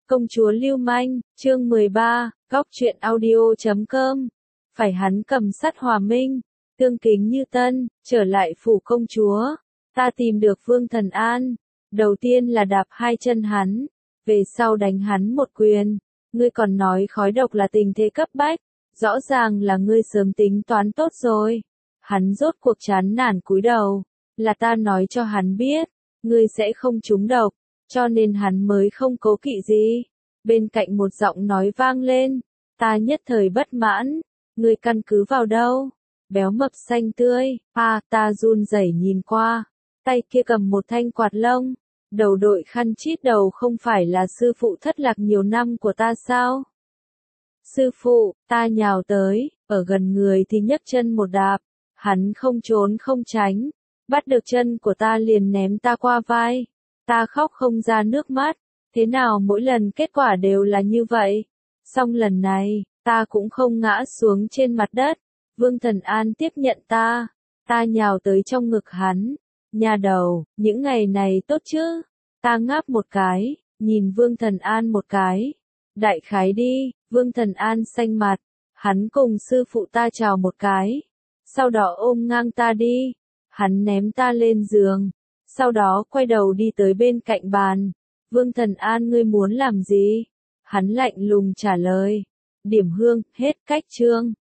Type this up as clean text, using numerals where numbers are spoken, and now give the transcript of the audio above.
Công chúa lưu manh, chương 13, góc truyện audio.com. Phải hắn cầm sắt hòa minh, tương kính như tân, trở lại phủ công chúa. Ta tìm được Vương Thần An. Đầu tiên là đạp hai chân hắn, về sau đánh hắn một quyền. Ngươi còn nói khói độc là tình thế cấp bách, rõ ràng là ngươi sớm tính toán tốt rồi. Hắn rốt cuộc chán nản cúi đầu, là ta nói cho hắn biết, ngươi sẽ không trúng độc, cho nên hắn mới không cố kỵ gì. Bên cạnh một giọng nói vang lên, ta nhất thời bất mãn, ngươi căn cứ vào đâu? Béo mập xanh tươi, ta run rẩy nhìn qua, tay kia cầm một thanh quạt lông, đầu đội khăn chít đầu, không phải là sư phụ thất lạc nhiều năm của ta sao? Sư phụ, ta nhào tới, ở gần người thì nhấc chân một đạp, hắn không trốn không tránh, bắt được chân của ta liền ném ta qua vai, ta khóc không ra nước mắt, thế nào mỗi lần kết quả đều là như vậy? Song lần này, ta cũng không ngã xuống trên mặt đất, Vương Thần An tiếp nhận ta nhào tới trong ngực hắn, nhà đầu, những ngày này tốt chứ? Ta ngáp một cái, nhìn Vương Thần An một cái, đại khái đi. Vương Thần An xanh mặt, hắn cùng sư phụ ta chào một cái, sau đó ôm ngang ta đi, hắn ném ta lên giường, sau đó quay đầu đi tới bên cạnh bàn. Vương Thần An, ngươi muốn làm gì? Hắn lạnh lùng trả lời. Điểm hương, hết cách chương.